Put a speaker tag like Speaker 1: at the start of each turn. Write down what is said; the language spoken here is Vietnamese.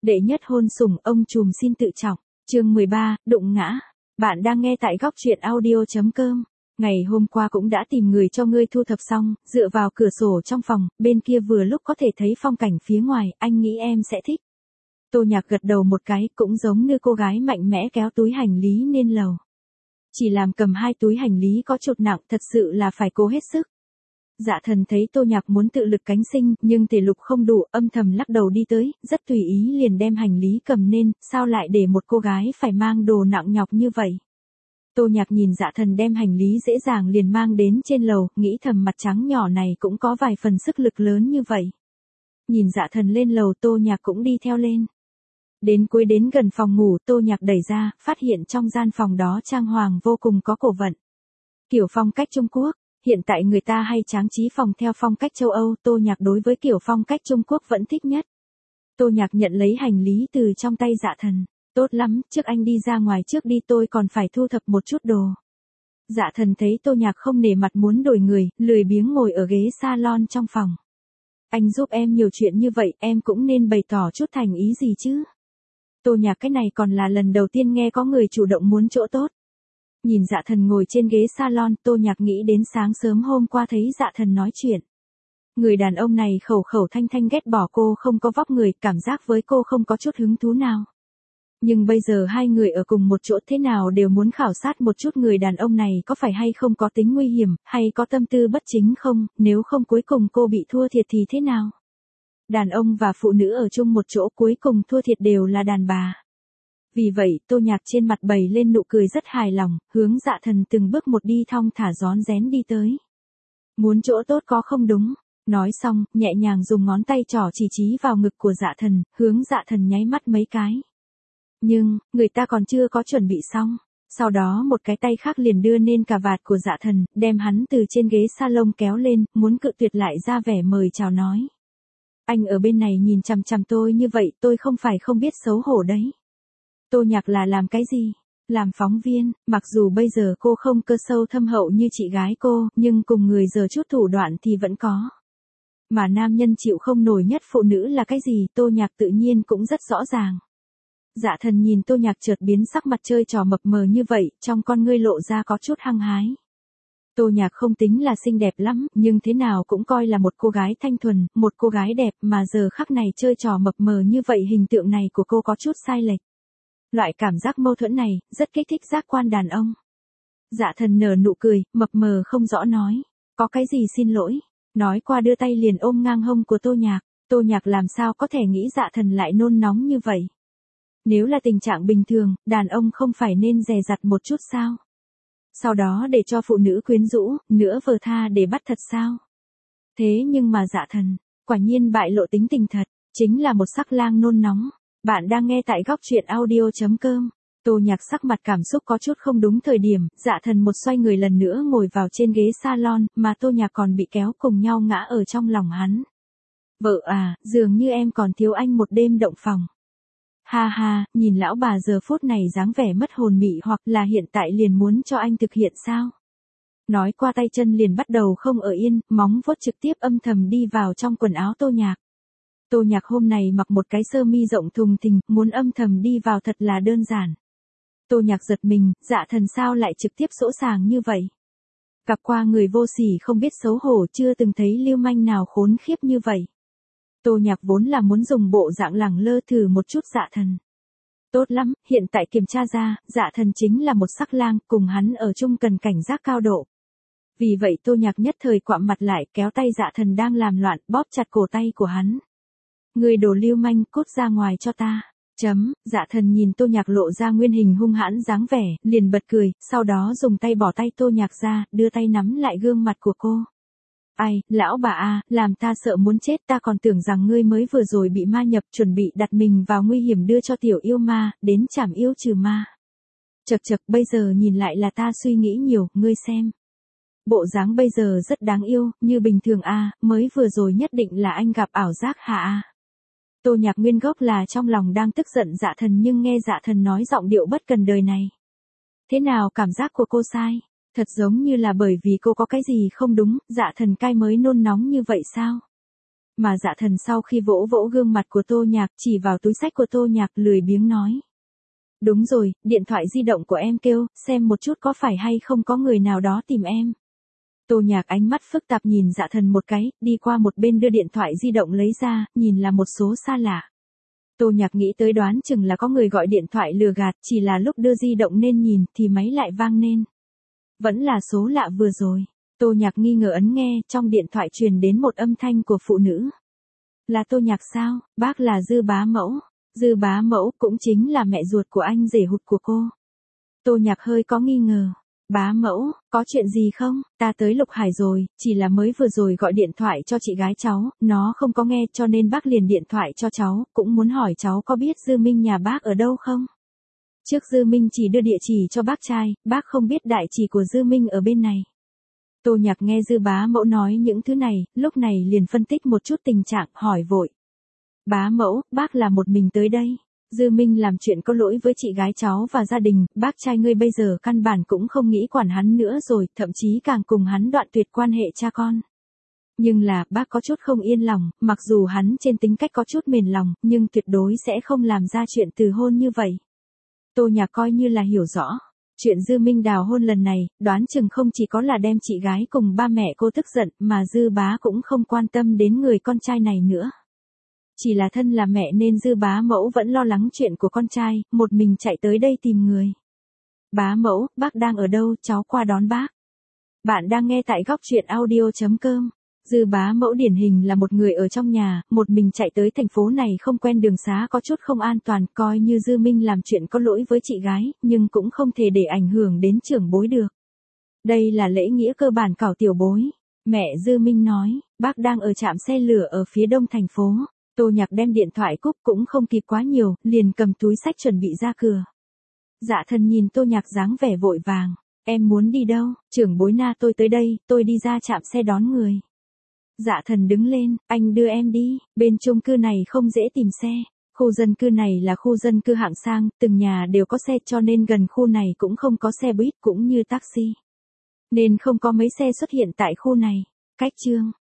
Speaker 1: Đệ nhất hôn sủng ông trùm xin tự trọng. Chương 13, đụng ngã. Bạn đang nghe tại góc truyện audio.com. Ngày hôm qua cũng đã tìm người cho ngươi thu thập xong, dựa vào cửa sổ trong phòng, bên kia vừa lúc có thể thấy phong cảnh phía ngoài, anh nghĩ em sẽ thích. Tô Nhạc gật đầu một cái, cũng giống như cô gái mạnh mẽ kéo túi hành lý lên lầu. Chỉ làm cầm 2 túi hành lý có chút nặng, thật sự là phải cố hết sức. Dạ Thần thấy Tô Nhạc muốn tự lực cánh sinh, nhưng thể lực không đủ, âm thầm lắc đầu đi tới, rất tùy ý liền đem hành lý cầm lên, sao lại để một cô gái phải mang đồ nặng nhọc như vậy. Tô Nhạc nhìn Dạ Thần đem hành lý dễ dàng liền mang đến trên lầu, nghĩ thầm mặt trắng nhỏ này cũng có vài phần sức lực lớn như vậy. Nhìn Dạ Thần lên lầu, Tô Nhạc cũng đi theo lên. Đến cuối đến gần phòng ngủ, Tô Nhạc đẩy ra, phát hiện trong gian phòng đó trang hoàng vô cùng có cổ vận. Kiểu phong cách Trung Quốc. Hiện tại người ta hay trang trí phòng theo phong cách châu Âu, Tô Nhạc đối với kiểu phong cách Trung Quốc vẫn thích nhất. Tô Nhạc nhận lấy hành lý từ trong tay Dạ Thần. Tốt lắm, trước anh đi ra ngoài trước đi, tôi còn phải thu thập một chút đồ. Dạ Thần thấy Tô Nhạc không nể mặt muốn đổi người, lười biếng ngồi ở ghế salon trong phòng. Anh giúp em nhiều chuyện như vậy, em cũng nên bày tỏ chút thành ý gì chứ. Tô Nhạc cái này còn là lần đầu tiên nghe có người chủ động muốn chỗ tốt. Nhìn Dạ Thần ngồi trên ghế salon, Tô Nhạc nghĩ đến sáng sớm hôm qua thấy Dạ Thần nói chuyện. Người đàn ông này khẩu khẩu thanh thanh ghét bỏ cô không có vóc người, cảm giác với cô không có chút hứng thú nào. Nhưng bây giờ hai người ở cùng một chỗ thế nào đều muốn khảo sát một chút người đàn ông này có phải hay không có tính nguy hiểm, hay có tâm tư bất chính không, nếu không cuối cùng cô bị thua thiệt thì thế nào. Đàn ông và phụ nữ ở chung một chỗ cuối cùng thua thiệt đều là đàn bà. Vì vậy, Tô Nhạc trên mặt bày lên nụ cười rất hài lòng, hướng Dạ Thần từng bước một đi thong thả rón rén đi tới. Muốn chỗ tốt có không đúng. Nói xong, nhẹ nhàng dùng ngón tay trỏ chỉ vào ngực của Dạ Thần, hướng Dạ Thần nháy mắt mấy cái. Nhưng, người ta còn chưa có chuẩn bị xong. Sau đó một cái tay khác liền đưa lên cà vạt của Dạ Thần, đem hắn từ trên ghế salon kéo lên, muốn cự tuyệt lại ra vẻ mời chào nói. Anh ở bên này nhìn chằm chằm tôi như vậy, tôi không phải không biết xấu hổ đấy. Tô Nhạc là làm cái gì? Làm phóng viên, mặc dù bây giờ cô không cơ sâu thâm hậu như chị gái cô, nhưng cùng người giờ chút thủ đoạn thì vẫn có. Mà nam nhân chịu không nổi nhất phụ nữ là cái gì, Tô Nhạc tự nhiên cũng rất rõ ràng. Dạ Thần nhìn Tô Nhạc chợt biến sắc mặt chơi trò mập mờ như vậy, trong con ngươi lộ ra có chút hăng hái. Tô Nhạc không tính là xinh đẹp lắm, nhưng thế nào cũng coi là một cô gái thanh thuần, một cô gái đẹp mà giờ khắc này chơi trò mập mờ như vậy, hình tượng này của cô có chút sai lệch. Loại cảm giác mâu thuẫn này, rất kích thích giác quan đàn ông. Dạ Thần nở nụ cười, mập mờ không rõ nói. Có cái gì xin lỗi. Nói qua đưa tay liền ôm ngang hông của Tô Nhạc. Tô Nhạc làm sao có thể nghĩ Dạ Thần lại nôn nóng như vậy. Nếu là tình trạng bình thường, đàn ông không phải nên dè dặt một chút sao? Sau đó để cho phụ nữ quyến rũ, nữa vờ tha để bắt thật sao? Thế nhưng mà Dạ Thần, quả nhiên bại lộ tính tình thật, chính là một sắc lang nôn nóng. Bạn đang nghe tại góc truyện audio.com. Tô Nhạc sắc mặt cảm xúc có chút không đúng thời điểm, Dạ Thần một xoay người lần nữa ngồi vào trên ghế salon, mà Tô Nhạc còn bị kéo cùng nhau ngã ở trong lòng hắn. Vợ à, dường như em còn thiếu anh một đêm động phòng. Ha ha, nhìn lão bà giờ phút này dáng vẻ mất hồn mị, hoặc là hiện tại liền muốn cho anh thực hiện sao? Nói qua tay chân liền bắt đầu không ở yên, móng vuốt trực tiếp âm thầm đi vào trong quần áo Tô Nhạc. Tô Nhạc hôm nay mặc một cái sơ mi rộng thùng thình, muốn âm thầm đi vào thật là đơn giản. Tô Nhạc giật mình, Dạ Thần sao lại trực tiếp sỗ sàng như vậy? Gặp qua người vô sỉ không biết xấu hổ, chưa từng thấy lưu manh nào khốn khiếp như vậy. Tô Nhạc vốn là muốn dùng bộ dạng lẳng lơ thử một chút Dạ Thần. Tốt lắm, hiện tại kiểm tra ra, Dạ Thần chính là một sắc lang, cùng hắn ở chung cần cảnh giác cao độ. Vì vậy Tô Nhạc nhất thời quặm mặt lại, kéo tay Dạ Thần đang làm loạn, bóp chặt cổ tay của hắn. Người đồ lưu manh, cút ra ngoài cho ta. Dạ Thần nhìn Tô Nhạc lộ ra nguyên hình hung hãn dáng vẻ, liền bật cười, sau đó dùng tay bỏ tay Tô Nhạc ra, đưa tay nắm lại gương mặt của cô. Ai, lão bà a, làm ta sợ muốn chết, ta còn tưởng rằng ngươi mới vừa rồi bị ma nhập, chuẩn bị đặt mình vào nguy hiểm đưa cho tiểu yêu ma, đến trảm yêu trừ ma. Chậc chậc, bây giờ nhìn lại là ta suy nghĩ nhiều, ngươi xem. Bộ dáng bây giờ rất đáng yêu, như bình thường a, mới vừa rồi nhất định là anh gặp ảo giác hả a. Tô Nhạc nguyên gốc là trong lòng đang tức giận Dạ Thần, nhưng nghe Dạ Thần nói giọng điệu bất cần đời này. Thế nào cảm giác của cô sai? Thật giống như là bởi vì cô có cái gì không đúng, Dạ Thần cai mới nôn nóng như vậy sao? Mà Dạ Thần sau khi vỗ vỗ gương mặt của Tô Nhạc, chỉ vào túi xách của Tô Nhạc lười biếng nói. Đúng rồi, điện thoại di động của em kêu, xem một chút có phải hay không có người nào đó tìm em. Tô Nhạc ánh mắt phức tạp nhìn Dạ Thần một cái, đi qua một bên đưa điện thoại di động lấy ra, nhìn là một số xa lạ. Tô Nhạc nghĩ tới đoán chừng là có người gọi điện thoại lừa gạt, chỉ là lúc đưa di động nên nhìn thì máy lại vang lên. Vẫn là số lạ vừa rồi. Tô Nhạc nghi ngờ ấn nghe, trong điện thoại truyền đến một âm thanh của phụ nữ. Là Tô Nhạc sao, bác là Dư bá mẫu. Dư bá mẫu cũng chính là mẹ ruột của anh rể hụt của cô. Tô Nhạc hơi có nghi ngờ. Bá mẫu, có chuyện gì không? Ta tới Lục Hải rồi, chỉ là mới vừa rồi gọi điện thoại cho chị gái cháu, nó không có nghe cho nên bác liền điện thoại cho cháu, cũng muốn hỏi cháu có biết Dư Minh nhà bác ở đâu không? Trước Dư Minh chỉ đưa địa chỉ cho bác trai, bác không biết đại chỉ của Dư Minh ở bên này. Tô Nhạc nghe Dư bá mẫu nói những thứ này, lúc này liền phân tích một chút tình trạng, hỏi vội. Bá mẫu, bác là một mình tới đây. Dư Minh làm chuyện có lỗi với chị gái cháu và gia đình, bác trai ngươi bây giờ căn bản cũng không nghĩ quản hắn nữa rồi, thậm chí càng cùng hắn đoạn tuyệt quan hệ cha con. Nhưng là, bác có chút không yên lòng, mặc dù hắn trên tính cách có chút mềm lòng, nhưng tuyệt đối sẽ không làm ra chuyện từ hôn như vậy. Tô Nhạc coi như là hiểu rõ. Chuyện Dư Minh đào hôn lần này, đoán chừng không chỉ có là đem chị gái cùng ba mẹ cô tức giận, mà Dư bá cũng không quan tâm đến người con trai này nữa. Chỉ là thân là mẹ nên Dư bá mẫu vẫn lo lắng chuyện của con trai, một mình chạy tới đây tìm người. Bá mẫu, bác đang ở đâu, cháu qua đón bác. Bạn đang nghe tại góc truyện audio.com. Dư bá mẫu điển hình là một người ở trong nhà, một mình chạy tới thành phố này không quen đường xá có chút không an toàn, coi như Dư Minh làm chuyện có lỗi với chị gái, nhưng cũng không thể để ảnh hưởng đến trưởng bối được. Đây là lễ nghĩa cơ bản cảo tiểu bối. Mẹ Dư Minh nói, bác đang ở trạm xe lửa ở phía đông thành phố. Tô Nhạc đem điện thoại cúp cũng không kịp quá nhiều, liền cầm túi xách chuẩn bị ra cửa. Dạ Thần nhìn Tô Nhạc dáng vẻ vội vàng. Em muốn đi đâu? Trưởng bối na tôi tới đây, tôi đi ra trạm xe đón người. Dạ Thần đứng lên, anh đưa em đi, bên chung cư này không dễ tìm xe. Khu dân cư này là khu dân cư hạng sang, từng nhà đều có xe cho nên gần khu này cũng không có xe buýt cũng như taxi. Nên không có mấy xe xuất hiện tại khu này. Cách chương.